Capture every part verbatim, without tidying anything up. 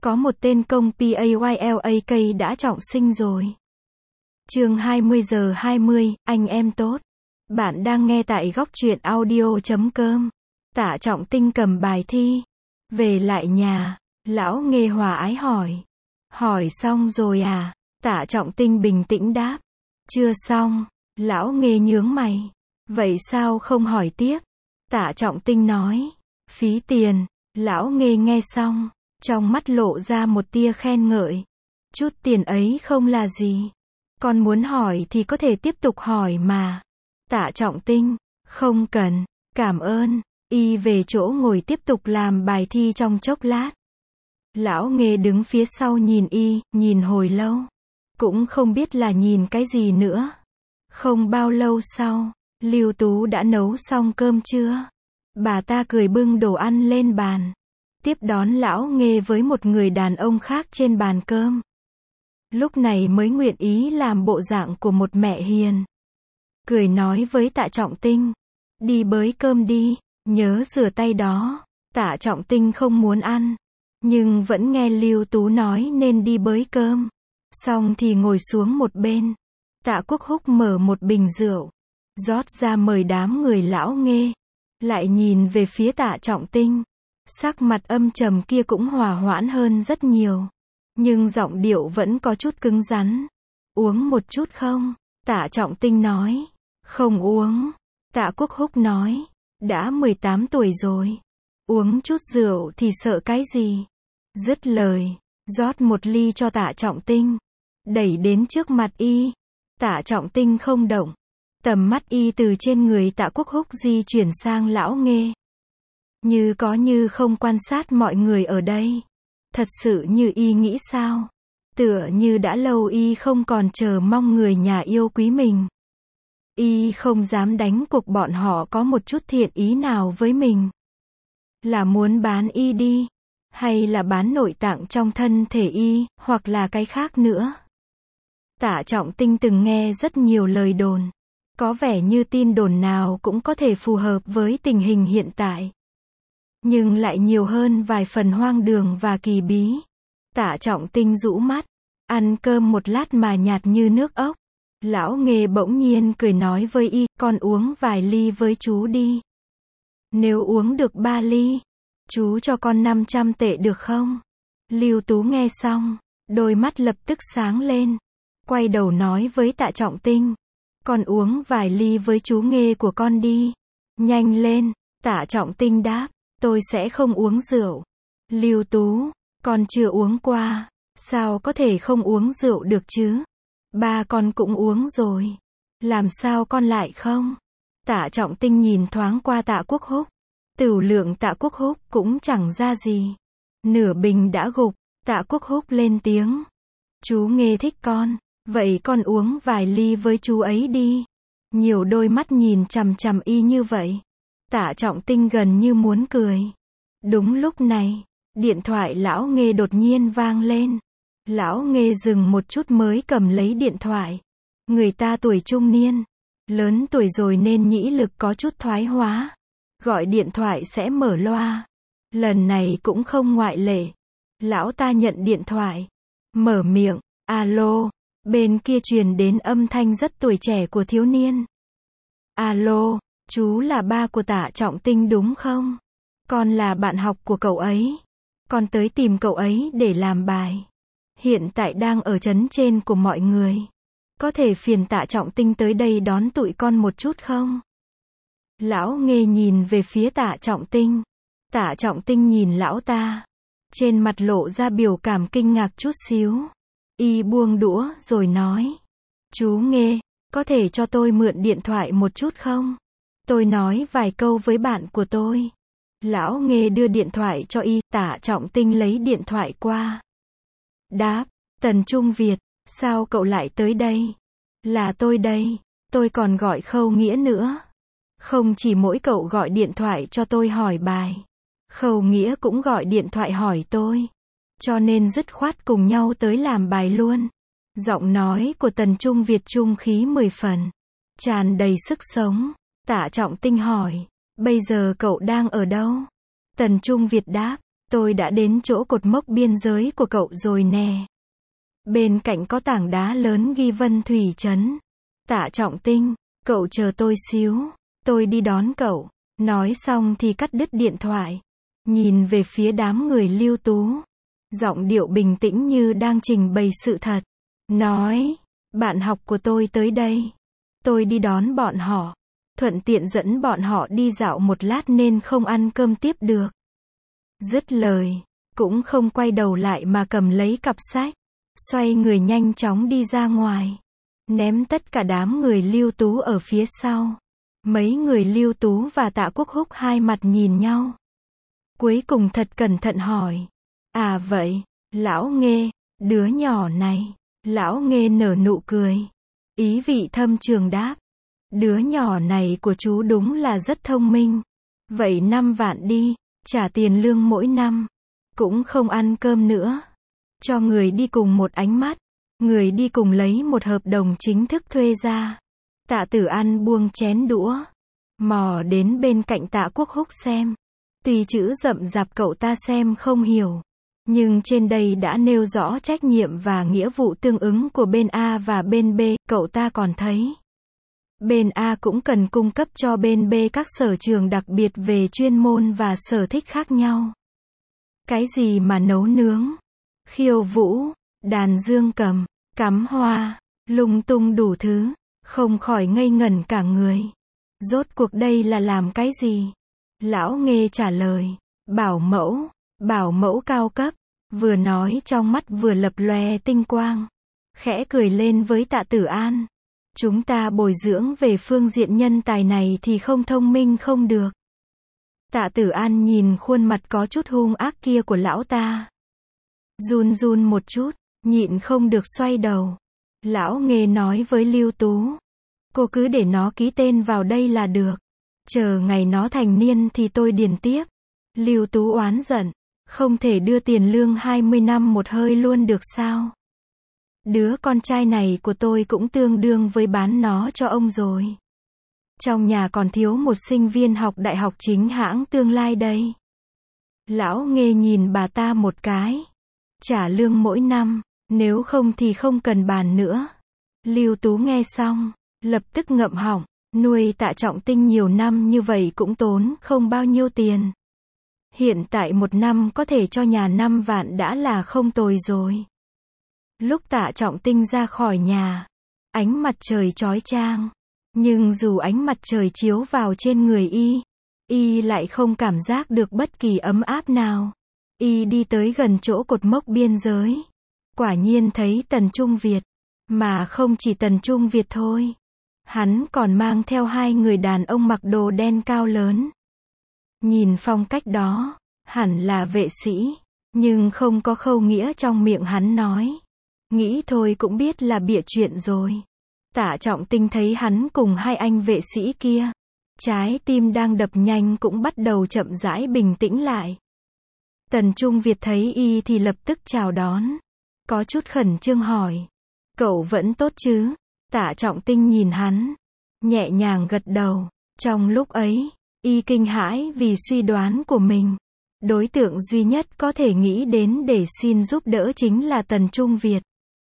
Có một tên công Paylalk đã trọng sinh rồi. Chương hai mươi giờ hai mươi, anh em tốt. Bạn đang nghe tại góc truyện audio chấm com. Tạ Trọng Tinh cầm bài thi. Về lại nhà, lão Nghê hòa ái hỏi. Hỏi xong rồi à? Tạ Trọng Tinh bình tĩnh đáp. Chưa xong. Lão Nghê nhướng mày. Vậy sao không hỏi tiếp? Tạ Trọng Tinh nói. Phí tiền. Lão Nghê nghe xong, trong mắt lộ ra một tia khen ngợi. Chút tiền ấy không là gì. Con muốn hỏi thì có thể tiếp tục hỏi mà. Tạ Trọng Tinh. Không cần. Cảm ơn. Y về chỗ ngồi tiếp tục làm bài thi trong chốc lát. Lão Nghê đứng phía sau nhìn y, nhìn hồi lâu. Cũng không biết là nhìn cái gì nữa. Không bao lâu sau, Lưu Tú đã nấu xong cơm trưa. Bà ta cười bưng đồ ăn lên bàn. Tiếp đón lão Nghê với một người đàn ông khác trên bàn cơm. Lúc này mới nguyện ý làm bộ dạng của một mẹ hiền. Cười nói với Tạ Trọng Tinh. Đi bới cơm đi, nhớ rửa tay đó. Tạ Trọng Tinh không muốn ăn, nhưng vẫn nghe Lưu Tú nói nên đi bới cơm. Xong thì ngồi xuống một bên. Tạ Quốc Húc mở một bình rượu, rót ra mời đám người lão Nghê. Lại nhìn về phía Tạ Trọng Tinh. Sắc mặt âm trầm kia cũng hòa hoãn hơn rất nhiều. Nhưng giọng điệu vẫn có chút cứng rắn. Uống một chút không? Tạ Trọng Tinh nói. Không uống. Tạ Quốc Húc nói. Đã mười tám tuổi rồi. Uống chút rượu thì sợ cái gì? Dứt lời, rót một ly cho Tạ Trọng Tinh. Đẩy đến trước mặt y. Tạ Trọng Tinh không động. Tầm mắt y từ trên người Tạ Quốc Húc di chuyển sang lão Nghê. Như có như không quan sát mọi người ở đây. Thật sự như y nghĩ sao? Tựa như đã lâu y không còn chờ mong người nhà yêu quý mình. Y không dám đánh cuộc bọn họ có một chút thiện ý nào với mình. Là muốn bán y đi? Hay là bán nội tạng trong thân thể y, hoặc là cái khác nữa? Tạ Trọng Tinh từng nghe rất nhiều lời đồn. Có vẻ như tin đồn nào cũng có thể phù hợp với tình hình hiện tại. Nhưng lại nhiều hơn vài phần hoang đường và kỳ bí. Tạ Trọng Tinh rũ mắt. Ăn cơm một lát mà nhạt như nước ốc. Lão Nghê bỗng nhiên cười nói với y. Con uống vài ly với chú đi. Nếu uống được ba ly, chú cho con năm trăm tệ được không? Lưu Tú nghe xong, đôi mắt lập tức sáng lên. Quay đầu nói với Tạ Trọng Tinh. Con uống vài ly với chú Nghê của con đi. Nhanh lên. Tạ Trọng Tinh đáp. Tôi sẽ không uống rượu. Lưu Tú. Con chưa uống qua. Sao có thể không uống rượu được chứ? Ba con cũng uống rồi. Làm sao con lại không? Tạ Trọng Tinh nhìn thoáng qua Tạ Quốc Húc. Tửu lượng Tạ Quốc Húc cũng chẳng ra gì. Nửa bình đã gục. Tạ Quốc Húc lên tiếng. Chú Nghê thích con. Vậy con uống vài ly với chú ấy đi. Nhiều đôi mắt nhìn chằm chằm y như vậy. Tạ Trọng Tinh gần như muốn cười. Đúng lúc này, điện thoại lão Nghê đột nhiên vang lên. Lão Nghê dừng một chút mới cầm lấy điện thoại. Người ta tuổi trung niên, lớn tuổi rồi nên nhĩ lực có chút thoái hóa. Gọi điện thoại sẽ mở loa. Lần này cũng không ngoại lệ. Lão ta nhận điện thoại. Mở miệng. Alo. Bên kia truyền đến âm thanh rất tuổi trẻ của thiếu niên. Alo, chú là ba của Tạ Trọng Tinh đúng không? Con là bạn học của cậu ấy. Con tới tìm cậu ấy để làm bài. Hiện tại đang ở trấn trên của mọi người. Có thể phiền Tạ Trọng Tinh tới đây đón tụi con một chút không? Lão Nghê nhìn về phía Tạ Trọng Tinh. Tạ Trọng Tinh nhìn lão ta. Trên mặt lộ ra biểu cảm kinh ngạc chút xíu. Y buông đũa rồi nói. Chú Nghê, có thể cho tôi mượn điện thoại một chút không? Tôi nói vài câu với bạn của tôi. Lão Nghê đưa điện thoại cho y. Tạ Trọng Tinh lấy điện thoại qua. Đáp. Tần Trung Việt, sao cậu lại tới đây? Là tôi đây. Tôi còn gọi Khâu Nghĩa nữa. Không chỉ mỗi cậu gọi điện thoại cho tôi hỏi bài. Khâu Nghĩa cũng gọi điện thoại hỏi tôi. Cho nên dứt khoát cùng nhau tới làm bài luôn. Giọng nói của Tần Trung Việt trung khí mười phần. Tràn đầy sức sống. Tạ Trọng Tinh hỏi. Bây giờ cậu đang ở đâu? Tần Trung Việt đáp. tôi đã đến chỗ cột mốc biên giới của cậu rồi nè. Bên cạnh có tảng đá lớn ghi Vân Thủy Trấn. Tạ Trọng Tinh, cậu chờ tôi xíu, tôi đi đón cậu. Nói xong thì cắt đứt điện thoại. Nhìn về phía đám người Lưu Tú. Giọng điệu bình tĩnh như đang trình bày sự thật. Nói, bạn học của tôi tới đây. Tôi đi đón bọn họ. Thuận tiện dẫn bọn họ đi dạo một lát nên không ăn cơm tiếp được. Dứt lời, cũng không quay đầu lại mà cầm lấy cặp sách. Xoay người nhanh chóng đi ra ngoài. Ném tất cả đám người Lưu Tú ở phía sau. Mấy người Lưu Tú và Tạ Quốc Húc hai mặt nhìn nhau. Cuối cùng thật cẩn thận hỏi. À vậy, Lão Nghê, đứa nhỏ này. Lão Nghê nở nụ cười. Ý vị thâm trường đáp. Đứa nhỏ này của chú đúng là rất thông minh. Vậy năm vạn đi, trả tiền lương mỗi năm. Cũng không ăn cơm nữa. Cho người đi cùng một ánh mắt. Người đi cùng lấy một hợp đồng chính thức thuê ra. Tạ Tử An buông chén đũa. Mò đến bên cạnh Tạ Quốc Húc xem. Tuy chữ rậm rạp cậu ta xem không hiểu. Nhưng trên đây đã nêu rõ trách nhiệm và nghĩa vụ tương ứng của bên A và bên B. Cậu ta còn thấy. Bên A cũng cần cung cấp cho bên B các sở trường đặc biệt về chuyên môn và sở thích khác nhau. Cái gì mà nấu nướng, khiêu vũ, đàn dương cầm, cắm hoa, lung tung đủ thứ, không khỏi ngây ngẩn cả người. Rốt cuộc đây là làm cái gì? Lão Nghê trả lời, bảo mẫu, bảo mẫu cao cấp, vừa nói trong mắt vừa lập lòe tinh quang. Khẽ cười lên với Tạ Tử An. Chúng ta bồi dưỡng về phương diện nhân tài này thì không thông minh không được. Tạ Tử An nhìn khuôn mặt có chút hung ác kia của lão ta. Run run một chút, nhịn không được xoay đầu. Lão Nghê nói với Lưu Tú. Cô cứ để nó ký tên vào đây là được. Chờ ngày nó thành niên thì tôi điền tiếp. Lưu Tú oán giận. Không thể đưa tiền lương hai mươi năm một hơi luôn được sao? Đứa con trai này của tôi cũng tương đương với bán nó cho ông rồi. Trong nhà còn thiếu một sinh viên học đại học chính hãng tương lai đây. Lão Nghê nhìn bà ta một cái. Trả lương mỗi năm, nếu không thì không cần bàn nữa. Lưu Tú nghe xong, lập tức ngậm họng, nuôi Tạ Trọng Tinh nhiều năm như vậy cũng tốn không bao nhiêu tiền. Hiện tại một năm có thể cho nhà năm vạn đã là không tồi rồi. Lúc Tạ Trọng Tinh ra khỏi nhà, ánh mặt trời chói chang. Nhưng dù ánh mặt trời chiếu vào trên người y, y lại không cảm giác được bất kỳ ấm áp nào. Y đi tới gần chỗ cột mốc biên giới. Quả nhiên thấy Tần Trung Việt. Mà không chỉ Tần Trung Việt thôi. Hắn còn mang theo hai người đàn ông mặc đồ đen cao lớn. Nhìn phong cách đó, hẳn là vệ sĩ. Nhưng không có khâu nghĩa trong miệng hắn nói. Nghĩ thôi cũng biết là bịa chuyện rồi. Tạ Trọng Tinh thấy hắn cùng hai anh vệ sĩ kia. Trái tim đang đập nhanh cũng bắt đầu chậm rãi bình tĩnh lại. Tần Trung Việt thấy y thì lập tức chào đón. Có chút khẩn trương hỏi. Cậu vẫn tốt chứ? Tạ Trọng Tinh nhìn hắn. Nhẹ nhàng gật đầu. Trong lúc ấy, y kinh hãi vì suy đoán của mình. Đối tượng duy nhất có thể nghĩ đến để xin giúp đỡ chính là Tần Trung Việt.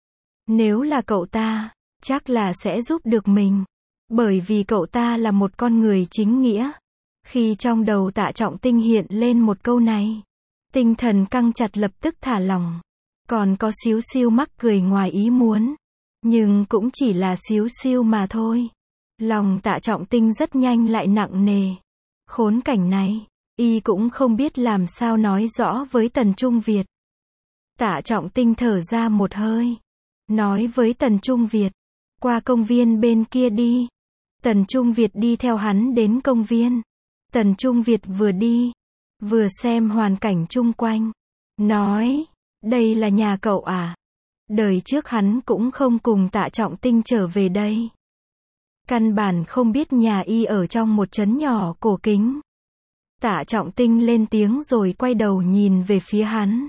Nếu là cậu ta, chắc là sẽ giúp được mình. Bởi vì cậu ta là một con người chính nghĩa. Khi trong đầu Tạ Trọng Tinh hiện lên một câu này, tinh thần căng chặt lập tức thả lỏng. Còn có xíu xiu mắc cười ngoài ý muốn. Nhưng cũng chỉ là xíu xiu mà thôi. Lòng Tạ Trọng Tinh rất nhanh lại nặng nề. Khốn cảnh này, y cũng không biết làm sao nói rõ với Tần Trung Việt. Tạ Trọng Tinh thở ra một hơi. Nói với Tần Trung Việt. Qua công viên bên kia đi. Tần Trung Việt đi theo hắn đến công viên. Tần Trung Việt vừa đi, vừa xem hoàn cảnh chung quanh. Nói, đây là nhà cậu à? Đời trước hắn cũng không cùng Tạ Trọng Tinh trở về đây. Căn bản không biết nhà y ở trong một trấn nhỏ cổ kính. Tạ Trọng Tinh lên tiếng rồi quay đầu nhìn về phía hắn.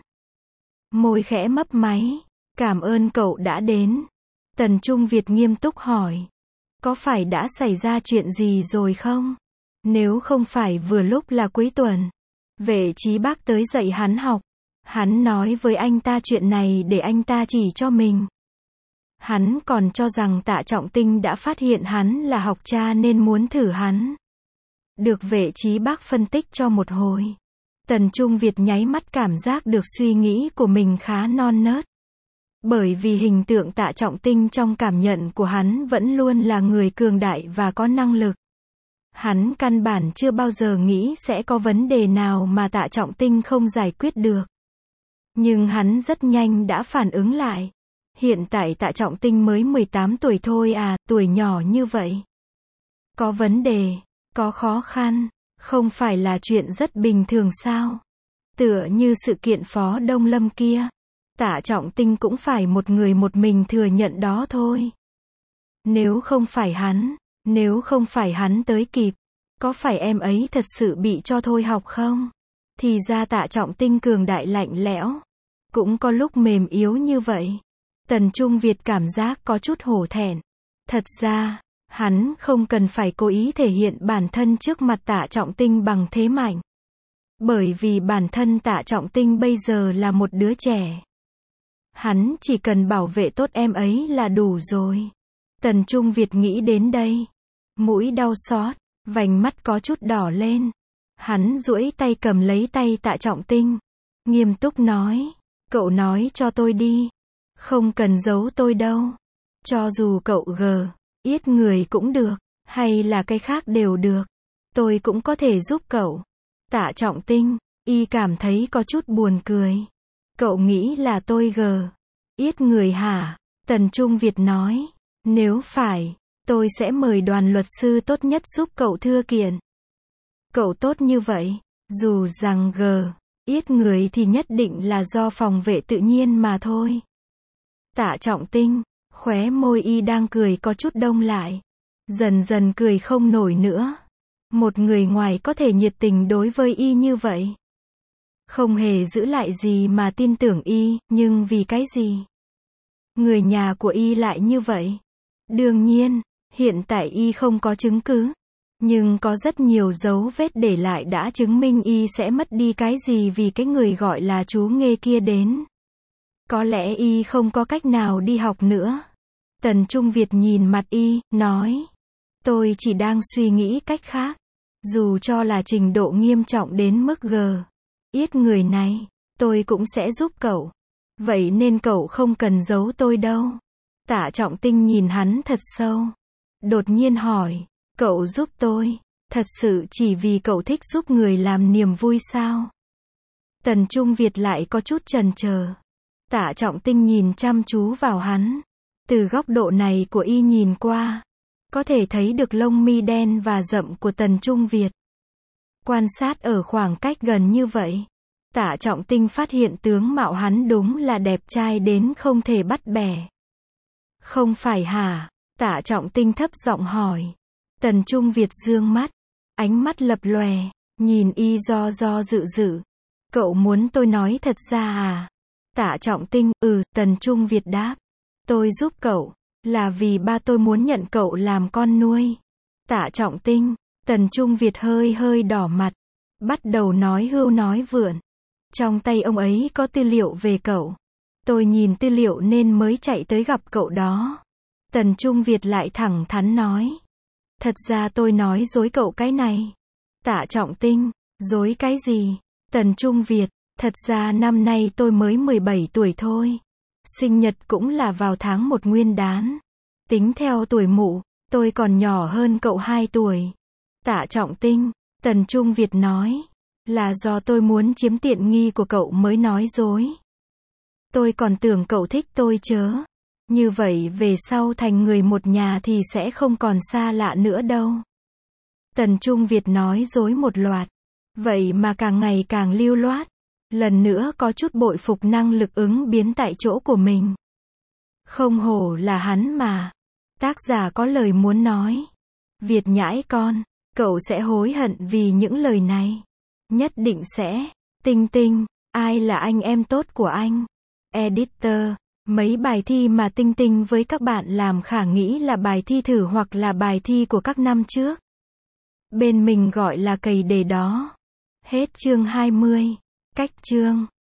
Môi khẽ mấp máy. Cảm ơn cậu đã đến. Tần Trung Việt nghiêm túc hỏi. Có phải đã xảy ra chuyện gì rồi không? Nếu không phải vừa lúc là cuối tuần. Vệ Chí Bác tới dạy hắn học. Hắn nói với anh ta chuyện này để anh ta chỉ cho mình. Hắn còn cho rằng Tạ Trọng Tinh đã phát hiện hắn là học cha nên muốn thử hắn. Được Vệ Chí Bác phân tích cho một hồi. Tần Trung Việt nháy mắt cảm giác được suy nghĩ của mình khá non nớt. Bởi vì hình tượng Tạ Trọng Tinh trong cảm nhận của hắn vẫn luôn là người cường đại và có năng lực. Hắn căn bản chưa bao giờ nghĩ sẽ có vấn đề nào mà Tạ Trọng Tinh không giải quyết được. Nhưng hắn rất nhanh đã phản ứng lại. Hiện tại Tạ Trọng Tinh mới mười tám tuổi thôi à, tuổi nhỏ như vậy. Có vấn đề, có khó khăn, không phải là chuyện rất bình thường sao? Tựa như sự kiện Phó Đông Lâm kia. Tạ Trọng Tinh cũng phải một người một mình thừa nhận đó thôi. Nếu không phải hắn, nếu không phải hắn tới kịp, có phải em ấy thật sự bị cho thôi học không? Thì ra Tạ Trọng Tinh cường đại lạnh lẽo, cũng có lúc mềm yếu như vậy. Tần Trung Việt cảm giác có chút hổ thẹn. Thật ra, hắn không cần phải cố ý thể hiện bản thân trước mặt Tạ Trọng Tinh bằng thế mạnh. Bởi vì bản thân Tạ Trọng Tinh bây giờ là một đứa trẻ. Hắn chỉ cần bảo vệ tốt em ấy là đủ rồi. Tần Trung Việt nghĩ đến đây. Mũi đau xót, vành mắt có chút đỏ lên. Hắn duỗi tay cầm lấy tay Tạ Trọng Tinh. Nghiêm túc nói. Cậu nói cho tôi đi. Không cần giấu tôi đâu. Cho dù cậu gờ, yết người cũng được. Hay là cái khác đều được. Tôi cũng có thể giúp cậu. Tạ Trọng Tinh, y cảm thấy có chút buồn cười. Cậu nghĩ là tôi gờ, yết người hả? Tần Trung Việt nói. Nếu phải, tôi sẽ mời đoàn luật sư tốt nhất giúp cậu thưa kiện. Cậu tốt như vậy, dù rằng gờ, yết người thì nhất định là do phòng vệ tự nhiên mà thôi. Tạ Trọng Tinh, khóe môi y đang cười có chút đông lại. Dần dần cười không nổi nữa. Một người ngoài có thể nhiệt tình đối với y như vậy. Không hề giữ lại gì mà tin tưởng y, nhưng vì cái gì? Người nhà của y lại như vậy. Đương nhiên, hiện tại y không có chứng cứ. Nhưng có rất nhiều dấu vết để lại đã chứng minh y sẽ mất đi cái gì vì cái người gọi là chú nghề kia đến. Có lẽ y không có cách nào đi học nữa. Tần Trung Việt nhìn mặt y, nói. Tôi chỉ đang suy nghĩ cách khác. Dù cho là trình độ nghiêm trọng đến mức gờ, yết người này, tôi cũng sẽ giúp cậu. Vậy nên cậu không cần giấu tôi đâu. Tạ Trọng Tinh nhìn hắn thật sâu. Đột nhiên hỏi, cậu giúp tôi, thật sự chỉ vì cậu thích giúp người làm niềm vui sao? Tần Trung Việt lại có chút chần chờ. Tạ Trọng Tinh nhìn chăm chú vào hắn. Từ góc độ này của y nhìn qua, có thể thấy được lông mi đen và rậm của Tần Trung Việt. Quan sát ở khoảng cách gần như vậy, Tạ Trọng Tinh phát hiện tướng mạo hắn đúng là đẹp trai đến không thể bắt bẻ. Không phải hả? Tạ Trọng Tinh thấp giọng hỏi. Tần Trung Việt dương mắt, ánh mắt lập lòe, nhìn y do do dự dự. Cậu muốn tôi nói thật ra à? Tạ Trọng Tinh, ừ, Tần Trung Việt đáp. Tôi giúp cậu, là vì ba tôi muốn nhận cậu làm con nuôi. Tạ Trọng Tinh, Tần Trung Việt hơi hơi đỏ mặt, bắt đầu nói hưu nói vượn. Trong tay ông ấy có tư liệu về cậu. Tôi nhìn tư liệu nên mới chạy tới gặp cậu đó. Tần Trung Việt lại thẳng thắn nói. Thật ra tôi nói dối cậu cái này. Tạ Trọng Tinh, dối cái gì? Tần Trung Việt, thật ra năm nay tôi mới mười bảy tuổi thôi. Sinh nhật cũng là vào tháng một Nguyên đán. Tính theo tuổi mụ, tôi còn nhỏ hơn cậu hai tuổi. Tạ Trọng Tinh, Tần Trung Việt nói. Là do tôi muốn chiếm tiện nghi của cậu mới nói dối. Tôi còn tưởng cậu thích tôi chớ. Như vậy về sau thành người một nhà thì sẽ không còn xa lạ nữa đâu. Tần Trung Việt nói dối một loạt. Vậy mà càng ngày càng lưu loát. Lần nữa có chút bội phục năng lực ứng biến tại chỗ của mình. Không hổ là hắn mà. Tác giả có lời muốn nói. Việt nhãi con, cậu sẽ hối hận vì những lời này. Nhất định sẽ. Tinh Tinh, ai là anh em tốt của anh? Editor, mấy bài thi mà Tinh Tinh với các bạn làm khả nghĩ là bài thi thử hoặc là bài thi của các năm trước. Bên mình gọi là cầy đề đó. Hết chương hai mươi. Cách chương